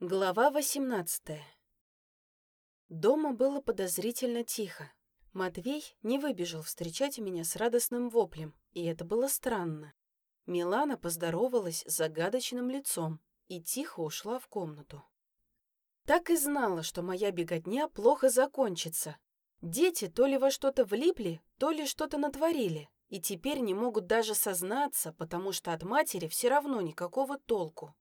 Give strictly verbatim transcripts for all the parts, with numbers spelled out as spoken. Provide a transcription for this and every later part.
Глава восемнадцатая. Дома было подозрительно тихо. Матвей не выбежал встречать меня с радостным воплем, и это было странно. Милана поздоровалась с загадочным лицом и тихо ушла в комнату. Так и знала, что моя беготня плохо закончится. Дети то ли во что-то влипли, то ли что-то натворили, и теперь не могут даже сознаться, потому что от матери все равно никакого толку.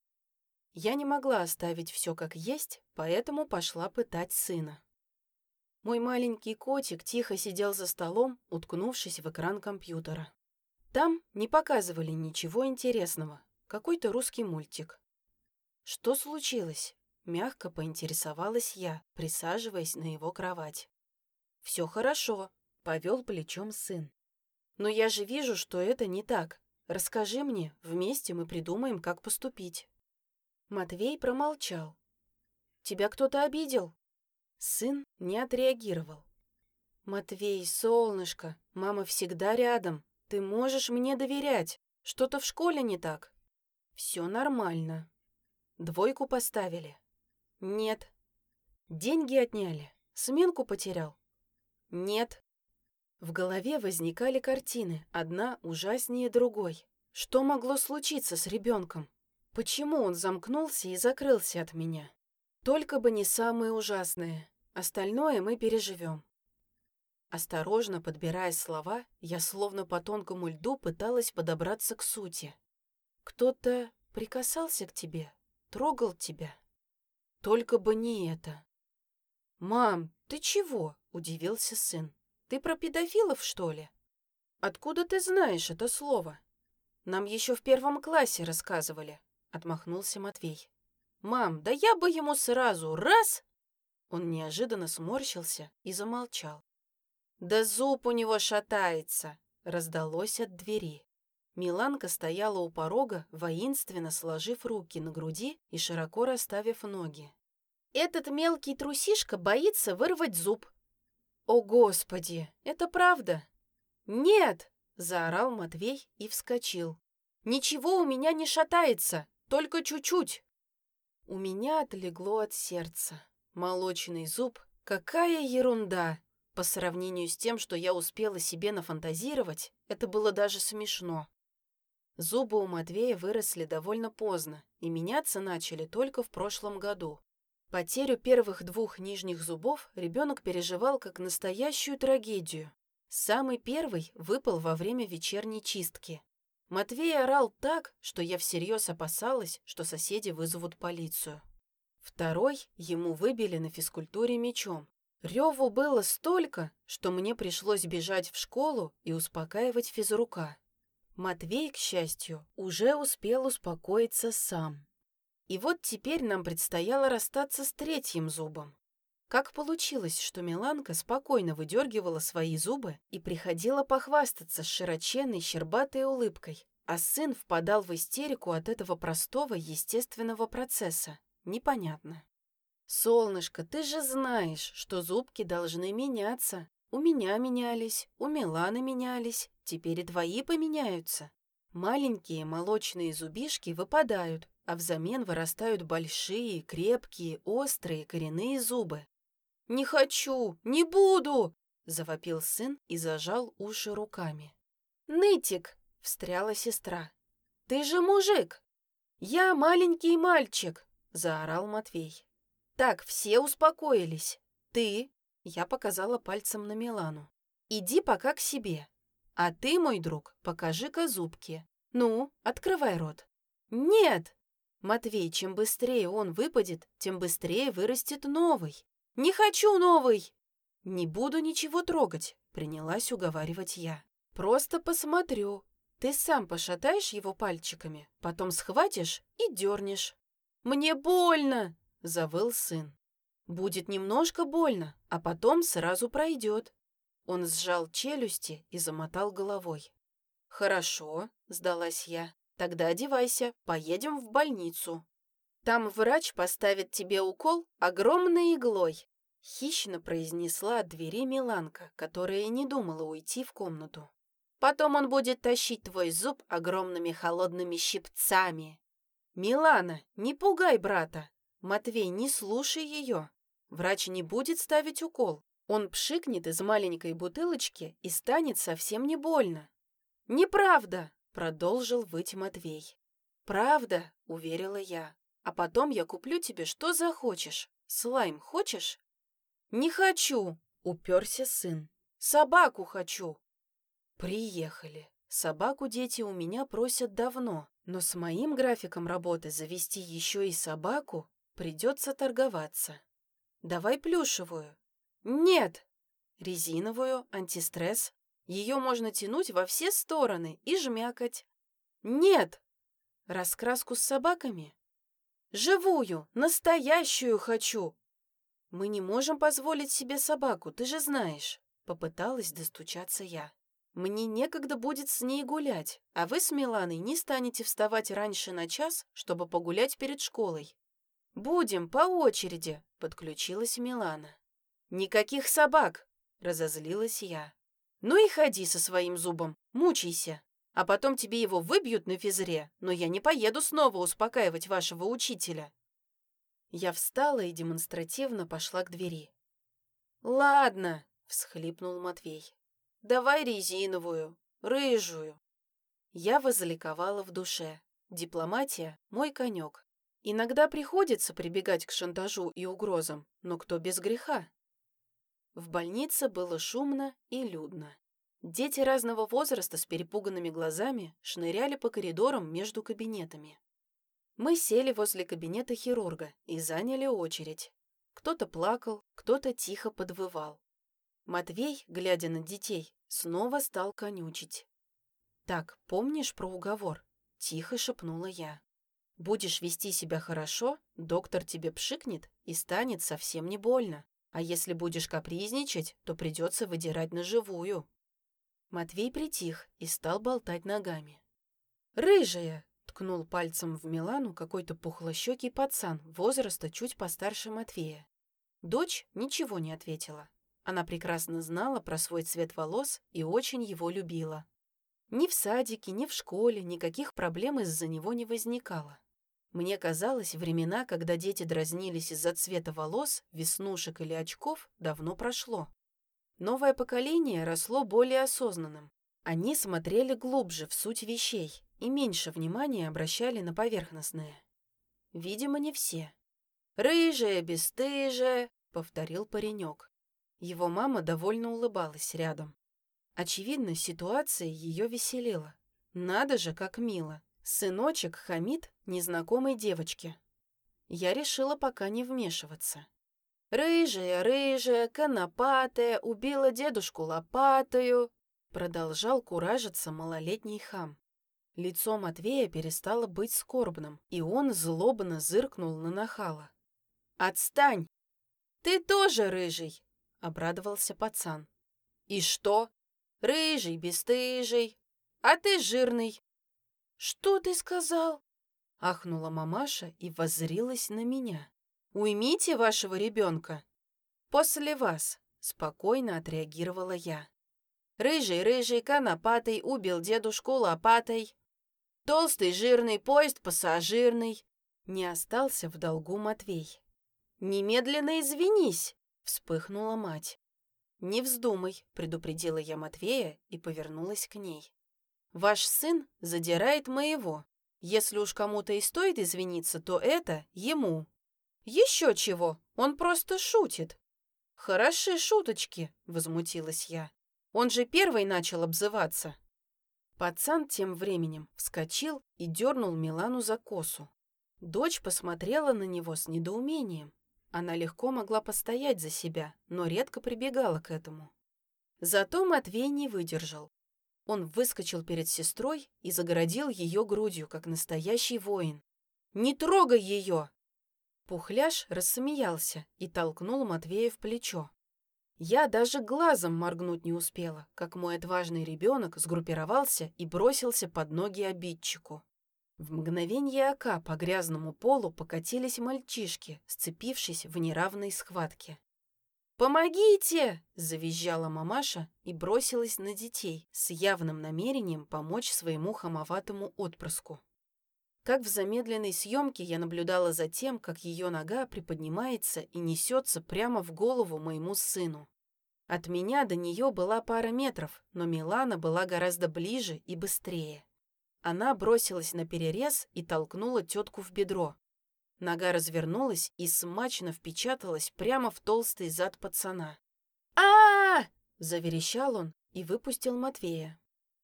Я не могла оставить все как есть, поэтому пошла пытать сына. Мой маленький котик тихо сидел за столом, уткнувшись в экран компьютера. Там не показывали ничего интересного, какой-то русский мультик. «Что случилось?» — мягко поинтересовалась я, присаживаясь на его кровать. «Все хорошо», — повел плечом сын. «Но я же вижу, что это не так. Расскажи мне, вместе мы придумаем, как поступить». Матвей промолчал. «Тебя кто-то обидел?» Сын не отреагировал. «Матвей, солнышко, мама всегда рядом. Ты можешь мне доверять. Что-то в школе не так?» «Все нормально». «Двойку поставили?» «Нет». «Деньги отняли? Сменку потерял?» «Нет». В голове возникали картины, одна ужаснее другой. Что могло случиться с ребенком? Почему он замкнулся и закрылся от меня? Только бы не самые ужасные. Остальное мы переживем. Осторожно подбирая слова, я словно по тонкому льду пыталась подобраться к сути. Кто-то прикасался к тебе, трогал тебя. Только бы не это. «Мам, ты чего?» – удивился сын. «Ты про педофилов, что ли?» «Откуда ты знаешь это слово?» «Нам еще в первом классе рассказывали», — отмахнулся Матвей. «Мам, да я бы ему сразу раз!» Он неожиданно сморщился и замолчал. «Да зуб у него шатается!» — раздалось от двери. Миланка стояла у порога, воинственно сложив руки на груди и широко расставив ноги. «Этот мелкий трусишка боится вырвать зуб». «О, Господи, это правда?» «Нет!» — заорал Матвей и вскочил. «Ничего у меня не шатается, только чуть-чуть». У меня отлегло от сердца. Молочный зуб — какая ерунда! По сравнению с тем, что я успела себе нафантазировать, это было даже смешно. Зубы у Матвея выросли довольно поздно, и меняться начали только в прошлом году. Потерю первых двух нижних зубов ребенок переживал как настоящую трагедию. Самый первый выпал во время вечерней чистки. Матвей орал так, что я всерьез опасалась, что соседи вызовут полицию. Второй ему выбили на физкультуре мячом. Реву было столько, что мне пришлось бежать в школу и успокаивать физрука. Матвей, к счастью, уже успел успокоиться сам. И вот теперь нам предстояло расстаться с третьим зубом. Как получилось, что Миланка спокойно выдергивала свои зубы и приходила похвастаться с широченной щербатой улыбкой, а сын впадал в истерику от этого простого естественного процесса? Непонятно. «Солнышко, ты же знаешь, что зубки должны меняться. У меня менялись, у Миланы менялись, теперь и твои поменяются. Маленькие молочные зубишки выпадают, а взамен вырастают большие, крепкие, острые коренные зубы. «Не хочу! Не буду!» — завопил сын и зажал уши руками. «Нытик!» — встряла сестра. «Ты же мужик!» «Я маленький мальчик!» — заорал Матвей. «Так, все успокоились. Ты...» — я показала пальцем на Милану. «Иди пока к себе. А ты, мой друг, покажи-ка зубки. Ну, открывай рот». «Нет!» «Матвей, чем быстрее он выпадет, тем быстрее вырастет новый». «Не хочу новый!» «Не буду ничего трогать», — принялась уговаривать я. «Просто посмотрю. Ты сам пошатаешь его пальчиками, потом схватишь и дернешь». «Мне больно!» — завыл сын. «Будет немножко больно, а потом сразу пройдет». Он сжал челюсти и замотал головой. «Хорошо», — сдалась я. «Тогда одевайся, поедем в больницу. Там врач поставит тебе укол огромной иглой», — хищно произнесла от двери Миланка, которая не думала уйти в комнату. «Потом он будет тащить твой зуб огромными холодными щипцами». «Милана, не пугай брата!» — Матвей, не слушай ее. Врач не будет ставить укол. Он пшикнет из маленькой бутылочки и станет совсем не больно. Неправда, продолжил выть Матвей. Правда, уверила я. А потом я куплю тебе что захочешь. Слайм хочешь? Не хочу, уперся сын. Собаку хочу. Приехали. Собаку дети у меня просят давно, но с моим графиком работы завести еще и собаку придется торговаться. Давай плюшевую. Нет. Резиновую, антистресс. Ее можно тянуть во все стороны и жмякать. Нет. Раскраску с собаками? Живую, настоящую хочу. Мы не можем позволить себе собаку, ты же знаешь. Попыталась достучаться я. Мне некогда будет с ней гулять, а вы с Миланой не станете вставать раньше на час, чтобы погулять перед школой. Будем по очереди, подключилась Милана. Никаких собак, разозлилась я. Ну и ходи со своим зубом, мучайся. А потом тебе его выбьют на физре, но я не поеду снова успокаивать вашего учителя. Я встала и демонстративно пошла к двери. Ладно, всхлипнул Матвей. Давай резиновую, рыжую. Я возликовала в душе. Дипломатия — мой конек. Иногда приходится прибегать к шантажу и угрозам, но кто без греха? В больнице было шумно и людно. Дети разного возраста с перепуганными глазами шныряли по коридорам между кабинетами. Мы сели возле кабинета хирурга и заняли очередь. Кто-то плакал, кто-то тихо подвывал. Матвей, глядя на детей, снова стал конючить. «Так, помнишь про уговор?» — тихо шепнула я. «Будешь вести себя хорошо, доктор тебе пшикнет и станет совсем не больно. А если будешь капризничать, то придется выдирать на живую». Матвей притих и стал болтать ногами. «Рыжая!» — ткнул пальцем в Милану какой-то пухлощекий пацан возраста чуть постарше Матвея. Дочь ничего не ответила. Она прекрасно знала про свой цвет волос и очень его любила. Ни в садике, ни в школе никаких проблем из-за него не возникало. Мне казалось, времена, когда дети дразнились из-за цвета волос, веснушек или очков, давно прошло. Новое поколение росло более осознанным. Они смотрели глубже в суть вещей и меньше внимания обращали на поверхностное. Видимо, не все. «Рыжая, бесстыжая», — повторил паренек. Его мама довольно улыбалась рядом. Очевидно, ситуация ее веселила. Надо же, как мило. Сыночек хамит незнакомой девочке. Я решила пока не вмешиваться. «Рыжая, рыжая, конопатая, убила дедушку лопатою», продолжал куражиться малолетний хам. Лицо Матвея перестало быть скорбным, и он злобно зыркнул на нахала. «Отстань! Ты тоже рыжий!» — обрадовался пацан. «И что? Рыжий, бесстыжий, а ты жирный». «Что ты сказал?» — ахнула мамаша и воззрилась на меня. «Уймите вашего ребенка». «После вас», — спокойно отреагировала я. «Рыжий, рыжий, конопатый, убил дедушку лопатой. Толстый, жирный, поезд пассажирный». Не остался в долгу Матвей. «Немедленно извинись», — вспыхнула мать. «Не вздумай», — предупредила я Матвея и повернулась к ней. «Ваш сын задирает моего. Если уж кому-то и стоит извиниться, то это ему». «Еще чего, он просто шутит». «Хороши шуточки», — возмутилась я. «Он же первый начал обзываться». Пацан тем временем вскочил и дернул Милану за косу. Дочь посмотрела на него с недоумением. Она легко могла постоять за себя, но редко прибегала к этому. Зато Матвей не выдержал. Он выскочил перед сестрой и загородил ее грудью, как настоящий воин. «Не трогай ее!» Пухляш рассмеялся и толкнул Матвея в плечо. Я даже глазом моргнуть не успела, как мой отважный ребенок сгруппировался и бросился под ноги обидчику. В мгновенье ока по грязному полу покатились мальчишки, сцепившись в неравной схватке. «Помогите!» – завизжала мамаша и бросилась на детей с явным намерением помочь своему хамоватому отпрыску. Как в замедленной съемке я наблюдала за тем, как ее нога приподнимается и несется прямо в голову моему сыну. От меня до нее была пара метров, но Милана была гораздо ближе и быстрее. Она бросилась на перерез и толкнула тетку в бедро. Нога развернулась и смачно впечаталась прямо в толстый зад пацана. а заверещал он и выпустил Матвея.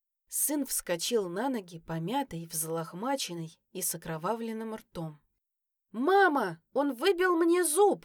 Сын вскочил на ноги, помятый, взлохмаченный и с окровавленным ртом. «Мама, он выбил мне зуб!»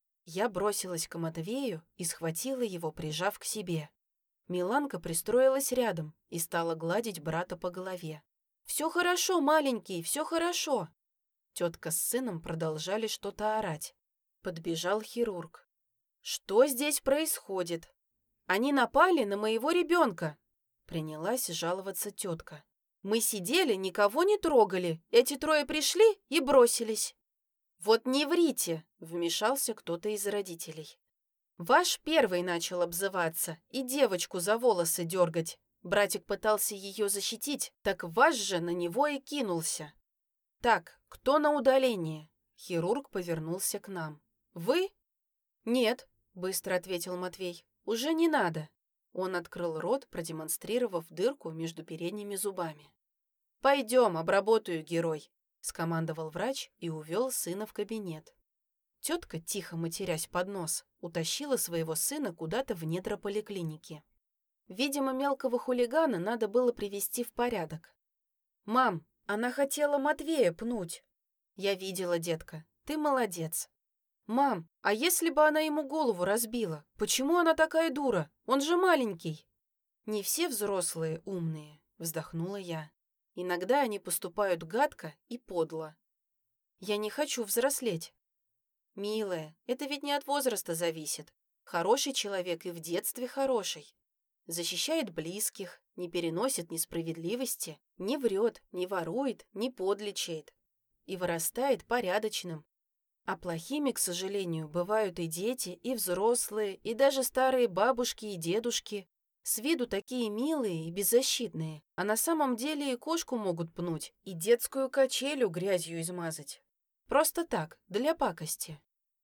Я бросилась к Матвею и схватила его, прижав к себе. Миланка пристроилась рядом и стала гладить брата по голове. «Все хорошо, маленький, все хорошо!» Тетка с сыном продолжали что-то орать. Подбежал хирург. «Что здесь происходит? Они напали на моего ребенка!» Принялась жаловаться тетка. «Мы сидели, никого не трогали. Эти трое пришли и бросились». «Вот не врите!» — вмешался кто-то из родителей. «Ваш первый начал обзываться и девочку за волосы дергать. Братик пытался ее защитить, так ваш же на него и кинулся. Так, кто на удалении?» Хирург повернулся к нам. «Вы?» «Нет», — быстро ответил Матвей. «Уже не надо». Он открыл рот, продемонстрировав дырку между передними зубами. «Пойдем, обработаю, герой», — скомандовал врач и увел сына в кабинет. Тетка, тихо матерясь под нос, утащила своего сына куда-то в недра поликлиники. Видимо, мелкого хулигана надо было привести в порядок. «Мам, она хотела Матвея пнуть». «Я видела, детка, ты молодец». «Мам, а если бы она ему голову разбила? Почему она такая дура? Он же маленький». «Не все взрослые умные», — вздохнула я. «Иногда они поступают гадко и подло». «Я не хочу взрослеть». «Милая, это ведь не от возраста зависит. Хороший человек и в детстве хороший. Защищает близких, не переносит несправедливости, не врет, не ворует, не подлечит. И вырастает порядочным. А плохими, к сожалению, бывают и дети, и взрослые, и даже старые бабушки и дедушки. С виду такие милые и беззащитные, а на самом деле и кошку могут пнуть, и детскую качелю грязью измазать. Просто так, для пакости».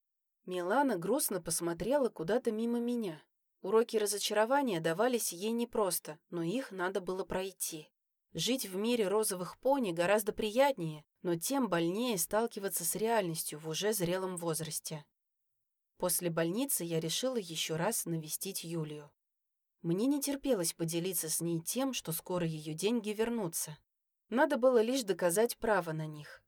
Милана грустно посмотрела куда-то мимо меня. Уроки разочарования давались ей непросто, но их надо было пройти. Жить в мире розовых пони гораздо приятнее, но тем больнее сталкиваться с реальностью в уже зрелом возрасте. После больницы я решила еще раз навестить Юлию. Мне не терпелось поделиться с ней тем, что скоро ее деньги вернутся. Надо было лишь доказать право на них.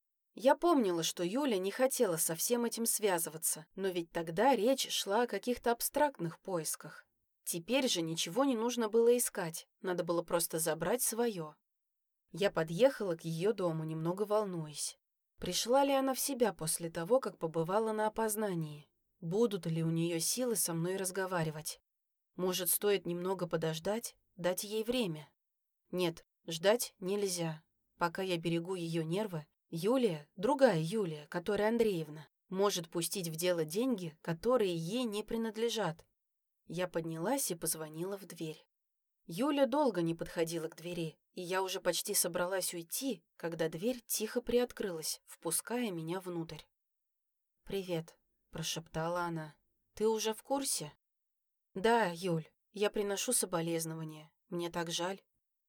Я помнила, что Юля не хотела со всем этим связываться, но ведь тогда речь шла о каких-то абстрактных поисках. Теперь же ничего не нужно было искать, надо было просто забрать свое. Я подъехала к ее дому, немного волнуясь. Пришла ли она в себя после того, как побывала на опознании? Будут ли у нее силы со мной разговаривать? Может, стоит немного подождать, дать ей время? Нет, ждать нельзя. Пока я берегу ее нервы, Юлия, другая Юлия, которая Андреевна, может пустить в дело деньги, которые ей не принадлежат. Я поднялась и позвонила в дверь. Юля долго не подходила к двери, и я уже почти собралась уйти, когда дверь тихо приоткрылась, впуская меня внутрь. «Привет», — прошептала она. «Ты уже в курсе?» «Да, Юль, я приношу соболезнования. Мне так жаль».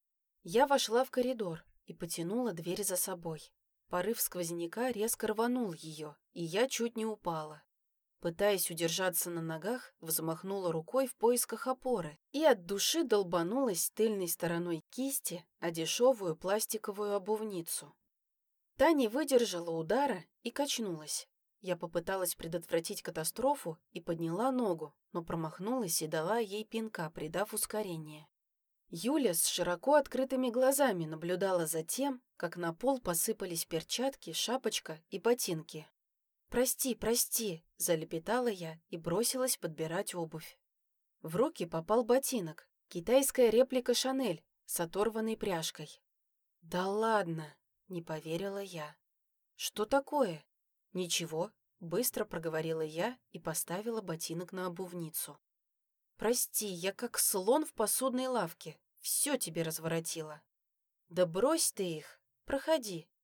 Я вошла в коридор и потянула дверь за собой. Порыв сквозняка резко рванул ее, и я чуть не упала. Пытаясь удержаться на ногах, взмахнула рукой в поисках опоры и от души долбанулась тыльной стороной кисти о дешевую пластиковую обувницу. Та не выдержала удара и качнулась. Я попыталась предотвратить катастрофу и подняла ногу, но промахнулась и дала ей пинка, придав ускорение. Юля с широко открытыми глазами наблюдала за тем, как на пол посыпались перчатки, шапочка и ботинки. «Прости, прости», — залепетала я и бросилась подбирать обувь. В руки попал ботинок, китайская реплика «Шанель» с оторванной пряжкой. «Да ладно», — не поверила я. «Что такое?» «Ничего», — быстро проговорила я и поставила ботинок на обувницу. «Прости, я как слон в посудной лавке, все тебе разворотила». «Да брось ты их, проходи».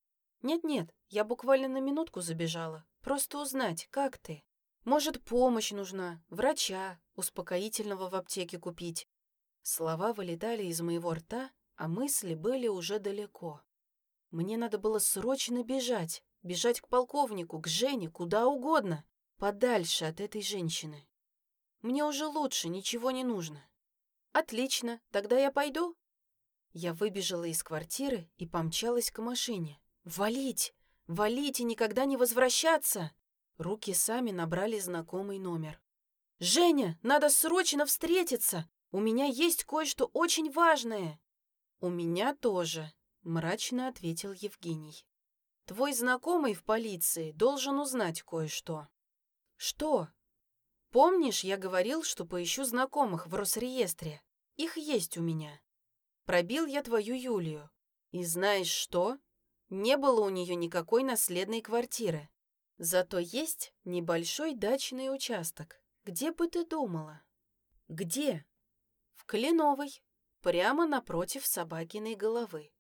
Нет-нет, я буквально на минутку забежала. Просто узнать, как ты. Может, помощь нужна, врача, успокоительного в аптеке купить. Слова вылетали из моего рта, а мысли были уже далеко. Мне надо было срочно бежать, бежать к полковнику, к Жене, куда угодно, подальше от этой женщины. Мне уже лучше, ничего не нужно. Отлично, тогда я пойду. Я выбежала из квартиры и помчалась к машине. Валить! Валить и никогда не возвращаться! Руки сами набрали знакомый номер. «Женя, надо срочно встретиться! У меня есть кое-что очень важное!» «У меня тоже», — мрачно ответил Евгений. «Твой знакомый в полиции должен узнать кое-что». «Что?» «Помнишь, я говорил, что поищу знакомых в Росреестре? Их есть у меня. Пробил я твою Юлию. И знаешь что? Не было у нее никакой наследной квартиры. Зато есть небольшой дачный участок. Где бы ты думала?» «Где?» «В Кленовой, прямо напротив собакиной головы.